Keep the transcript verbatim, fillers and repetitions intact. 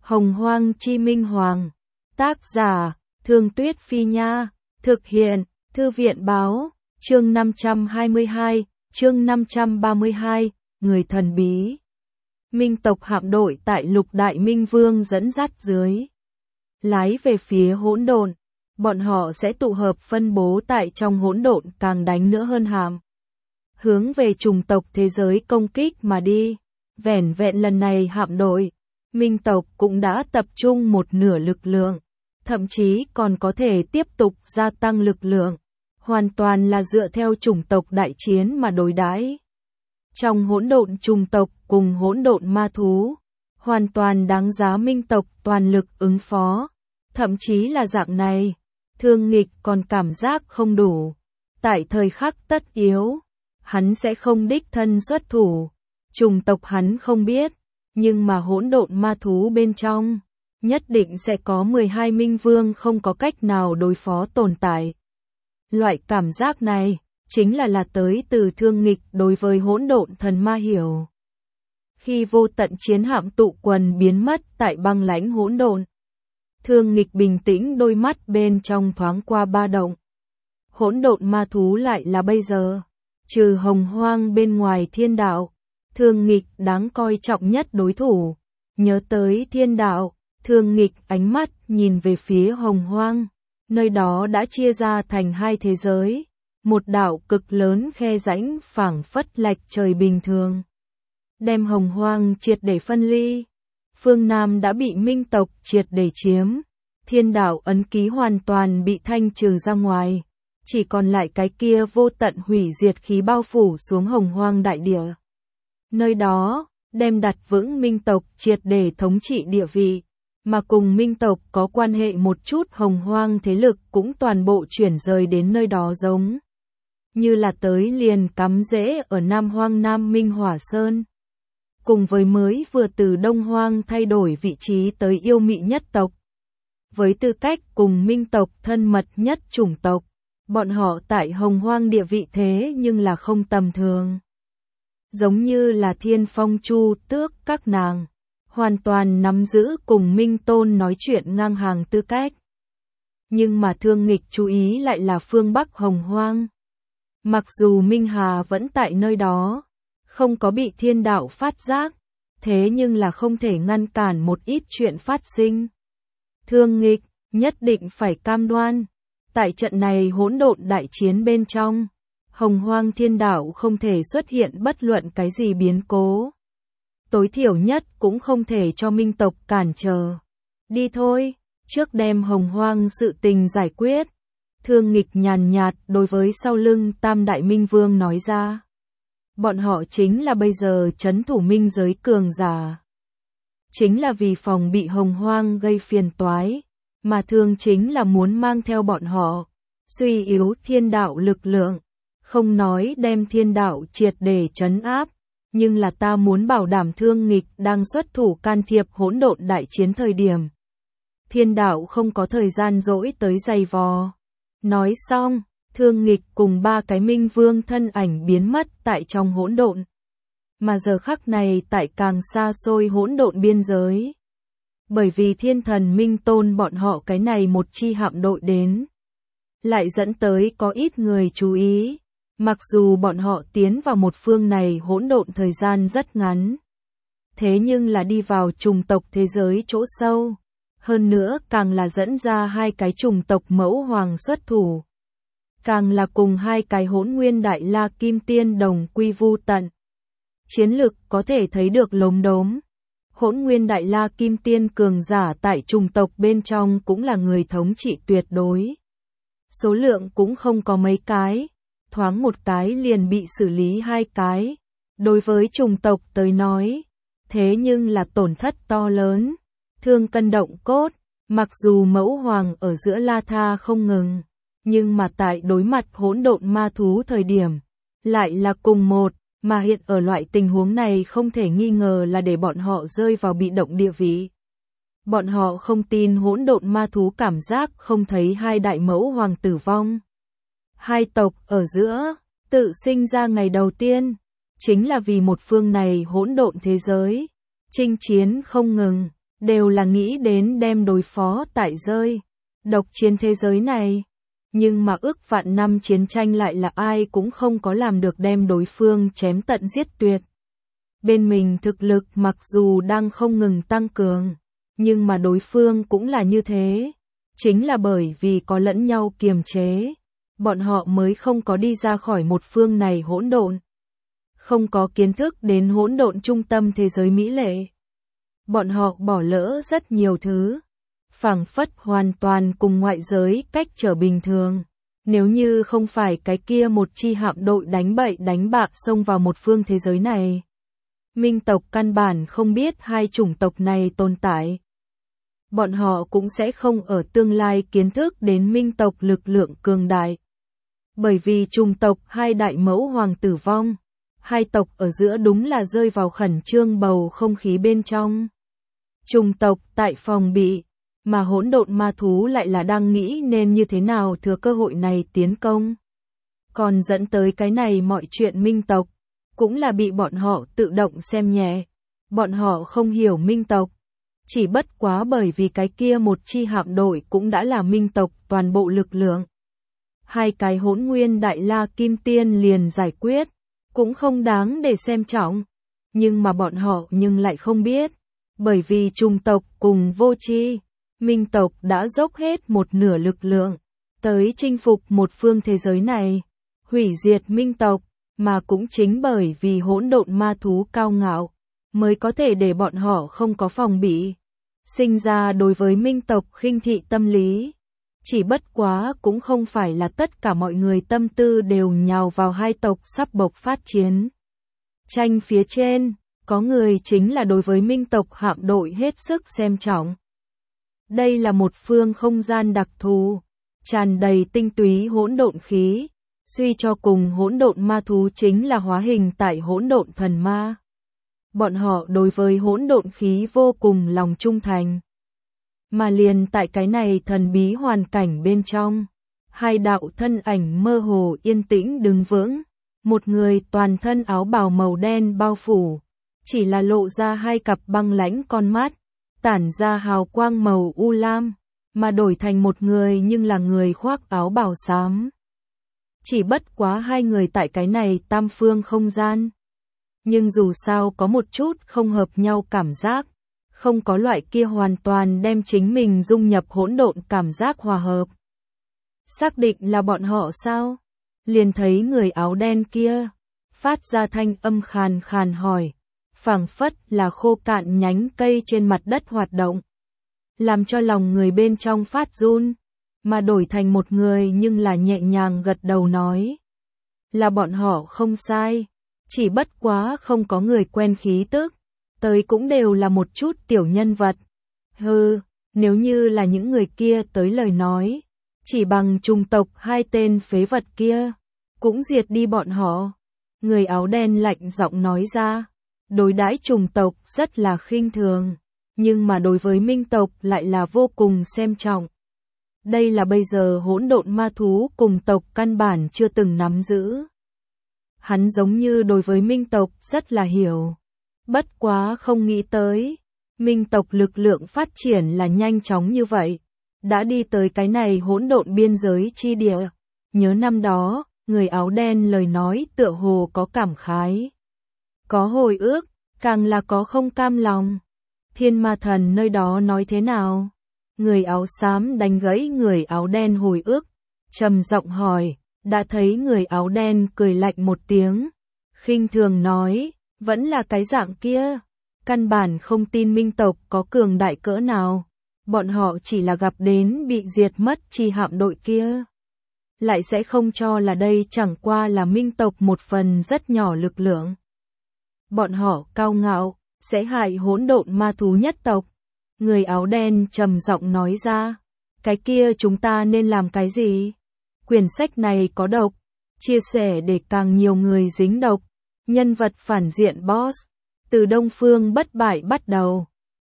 Hồng Hoang Chi Minh Hoàng. Tác giả, Thương Tuyết Phi Nha. Thực hiện, Thư viện Báo. Chương năm trăm hai mươi hai, chương năm trăm ba mươi hai, Người thần bí. Minh tộc hạm đội tại Lục Đại Minh Vương dẫn dắt dưới. Lái về phía hỗn độn. Bọn họ sẽ tụ hợp phân bố tại trong hỗn độn càng đánh nữa hơn hạm. Hướng về chủng tộc thế giới công kích mà đi. Vẻn vẹn lần này hạm đội, Minh tộc cũng đã tập trung một nửa lực lượng. Thậm chí còn có thể tiếp tục gia tăng lực lượng. Hoàn toàn là dựa theo chủng tộc đại chiến mà đối đãi. Trong hỗn độn chủng tộc cùng hỗn độn ma thú, hoàn toàn đáng giá Minh tộc toàn lực ứng phó. Thậm chí là dạng này, Thương Nghịch còn cảm giác không đủ. Tại thời khắc tất yếu, hắn sẽ không đích thân xuất thủ. Chủng tộc hắn không biết, nhưng mà hỗn độn ma thú bên trong, nhất định sẽ có mười hai Minh Vương không có cách nào đối phó tồn tại. Loại cảm giác này, chính là là tới từ Thương Nghịch đối với hỗn độn thần ma hiểu. Khi vô tận chiến hạm tụ quần biến mất tại băng lãnh hỗn độn, Thương Nghịch bình tĩnh đôi mắt bên trong thoáng qua ba động. Hỗn độn ma thú lại là bây giờ, trừ Hồng Hoang bên ngoài thiên đạo, Thương Nghịch đáng coi trọng nhất đối thủ. Nhớ tới thiên đạo, Thương Nghịch ánh mắt nhìn về phía Hồng Hoang. Nơi đó đã chia ra thành hai thế giới, một đạo cực lớn khe rãnh phảng phất lạch trời bình thường, đem Hồng Hoang triệt để phân ly. Phương Nam đã bị Minh tộc triệt để chiếm, thiên đạo ấn ký hoàn toàn bị thanh trừ ra ngoài, chỉ còn lại cái kia vô tận hủy diệt khí bao phủ xuống Hồng Hoang đại địa. Nơi đó, đem đặt vững Minh tộc triệt để thống trị địa vị. Mà cùng Minh tộc có quan hệ một chút Hồng Hoang thế lực cũng toàn bộ chuyển rời đến nơi đó, giống như là tới liền cắm rễ ở Nam Hoang Nam Minh Hỏa Sơn. Cùng với mới vừa từ Đông Hoang thay đổi vị trí tới yêu mị nhất tộc. Với tư cách cùng Minh tộc thân mật nhất chủng tộc, bọn họ tại Hồng Hoang địa vị thế nhưng là không tầm thường. Giống như là Thiên Phong Chu Tước các nàng, hoàn toàn nắm giữ cùng Minh Tôn nói chuyện ngang hàng tư cách. Nhưng mà Thương Nghịch chú ý lại là phương Bắc Hồng Hoang. Mặc dù Minh Hà vẫn tại nơi đó, không có bị thiên đạo phát giác, thế nhưng là không thể ngăn cản một ít chuyện phát sinh. Thương Nghịch nhất định phải cam đoan, tại trận này hỗn độn đại chiến bên trong, Hồng Hoang thiên đạo không thể xuất hiện bất luận cái gì biến cố. Tối thiểu nhất cũng không thể cho Minh tộc cản trở. Đi thôi, trước đem Hồng Hoang sự tình giải quyết. Thương Nghịch nhàn nhạt đối với sau lưng Tam Đại Minh Vương nói ra. Bọn họ chính là bây giờ trấn thủ minh giới cường giả. Chính là vì phòng bị Hồng Hoang gây phiền toái, mà thường chính là muốn mang theo bọn họ, suy yếu thiên đạo lực lượng, không nói đem thiên đạo triệt để trấn áp. Nhưng là ta muốn bảo đảm Thương Nghịch đang xuất thủ can thiệp hỗn độn đại chiến thời điểm. Thiên đạo không có thời gian dỗi tới giày vò. Nói xong, Thương Nghịch cùng ba cái Minh Vương thân ảnh biến mất tại trong hỗn độn. Mà giờ khắc này tại càng xa xôi hỗn độn biên giới. Bởi vì thiên thần Minh Tôn bọn họ cái này một chi hạm đội đến, lại dẫn tới có ít người chú ý. Mặc dù bọn họ tiến vào một phương này hỗn độn thời gian rất ngắn, thế nhưng là đi vào chủng tộc thế giới chỗ sâu, hơn nữa càng là dẫn ra hai cái chủng tộc mẫu hoàng xuất thủ, càng là cùng hai cái hỗn nguyên đại la kim tiên đồng quy vu tận. Chiến lực có thể thấy được lốm đốm. Hỗn nguyên đại la kim tiên cường giả tại chủng tộc bên trong cũng là người thống trị tuyệt đối. Số lượng cũng không có mấy cái. Thoáng một cái liền bị xử lý hai cái. Đối với chủng tộc tới nói, thế nhưng là tổn thất to lớn, thương cân động cốt. Mặc dù mẫu hoàng ở giữa la tha không ngừng, nhưng mà tại đối mặt hỗn độn ma thú thời điểm, lại là cùng một, mà hiện ở loại tình huống này không thể nghi ngờ là để bọn họ rơi vào bị động địa vị. Bọn họ không tin hỗn độn ma thú cảm giác không thấy hai đại mẫu hoàng tử vong. Hai tộc ở giữa, tự sinh ra ngày đầu tiên, chính là vì một phương này hỗn độn thế giới, chinh chiến không ngừng, đều là nghĩ đến đem đối phó tại rơi, độc chiến thế giới này. Nhưng mà ước vạn năm chiến tranh lại là ai cũng không có làm được đem đối phương chém tận giết tuyệt. Bên mình thực lực mặc dù đang không ngừng tăng cường, nhưng mà đối phương cũng là như thế. Chính là bởi vì có lẫn nhau kiềm chế, bọn họ mới không có đi ra khỏi một phương này hỗn độn. Không có kiến thức đến hỗn độn trung tâm thế giới mỹ lệ. Bọn họ bỏ lỡ rất nhiều thứ, phảng phất hoàn toàn cùng ngoại giới cách trở bình thường. Nếu như không phải cái kia một chi hạm đội đánh bậy đánh bạ xông vào một phương thế giới này, Minh tộc căn bản không biết hai chủng tộc này tồn tại. Bọn họ cũng sẽ không ở tương lai kiến thức đến Minh tộc lực lượng cường đại. Bởi vì chủng tộc hai đại mẫu hoàng tử vong, hai tộc ở giữa đúng là rơi vào khẩn trương bầu không khí bên trong. Chủng tộc tại phòng bị, mà hỗn độn ma thú lại là đang nghĩ nên như thế nào thừa cơ hội này tiến công. Còn dẫn tới cái này mọi chuyện Minh tộc, cũng là bị bọn họ tự động xem nhẹ. Bọn họ không hiểu Minh tộc, chỉ bất quá bởi vì cái kia một chi hạm đội cũng đã là Minh tộc toàn bộ lực lượng. Hai cái hỗn nguyên đại la kim tiên liền giải quyết, cũng không đáng để xem trọng. Nhưng mà bọn họ nhưng lại không biết, bởi vì chủng tộc cùng vô tri, Minh tộc đã dốc hết một nửa lực lượng, tới chinh phục một phương thế giới này, hủy diệt Minh tộc, mà cũng chính bởi vì hỗn độn ma thú cao ngạo, mới có thể để bọn họ không có phòng bị, sinh ra đối với Minh tộc khinh thị tâm lý. Chỉ bất quá cũng không phải là tất cả mọi người tâm tư đều nhào vào hai tộc sắp bộc phát chiến tranh phía trên, có người chính là đối với Minh tộc hạm đội hết sức xem trọng. Đây là một phương không gian đặc thù, tràn đầy tinh túy hỗn độn khí, suy cho cùng hỗn độn ma thú chính là hóa hình tại hỗn độn thần ma. Bọn họ đối với hỗn độn khí vô cùng lòng trung thành. Mà liền tại cái này thần bí hoàn cảnh bên trong, hai đạo thân ảnh mơ hồ yên tĩnh đứng vững, một người toàn thân áo bào màu đen bao phủ, chỉ là lộ ra hai cặp băng lãnh con mắt, tản ra hào quang màu u lam, mà đổi thành một người nhưng là người khoác áo bào xám. Chỉ bất quá hai người tại cái này tam phương không gian, nhưng dù sao có một chút không hợp nhau cảm giác, không có loại kia hoàn toàn đem chính mình dung nhập hỗn độn cảm giác hòa hợp. Xác định là bọn họ sao? Liền thấy người áo đen kia, phát ra thanh âm khàn khàn hỏi, phảng phất là khô cạn nhánh cây trên mặt đất hoạt động, làm cho lòng người bên trong phát run, mà đổi thành một người nhưng là nhẹ nhàng gật đầu nói, là bọn họ không sai, chỉ bất quá không có người quen khí tức, tới cũng đều là một chút tiểu nhân vật. Hừ, nếu như là những người kia tới lời nói, chỉ bằng chủng tộc hai tên phế vật kia, cũng diệt đi bọn họ. Người áo đen lạnh giọng nói ra, đối đãi chủng tộc rất là khinh thường, nhưng mà đối với Minh tộc lại là vô cùng xem trọng. Đây là bây giờ hỗn độn ma thú cùng tộc căn bản chưa từng nắm giữ. Hắn giống như đối với Minh tộc rất là hiểu. Bất quá không nghĩ tới, Minh tộc lực lượng phát triển là nhanh chóng như vậy, đã đi tới cái này hỗn độn biên giới chi địa. Nhớ năm đó, người áo đen lời nói tựa hồ có cảm khái, có hồi ức, càng là có không cam lòng. Thiên ma thần nơi đó nói thế nào? Người áo xám đánh gãy người áo đen hồi ức, trầm giọng hỏi, đã thấy người áo đen cười lạnh một tiếng, khinh thường nói, vẫn là cái dạng kia, căn bản không tin Minh tộc có cường đại cỡ nào, bọn họ chỉ là gặp đến bị diệt mất chi hạm đội kia. Lại sẽ không cho là đây chẳng qua là Minh tộc một phần rất nhỏ lực lượng. Bọn họ cao ngạo, sẽ hại hỗn độn ma thú nhất tộc. Người áo đen trầm giọng nói ra, cái kia chúng ta nên làm cái gì? Quyển sách này có độc, chia sẻ để càng nhiều người dính độc. Nhân vật phản diện boss, từ Đông Phương bất bại bắt đầu.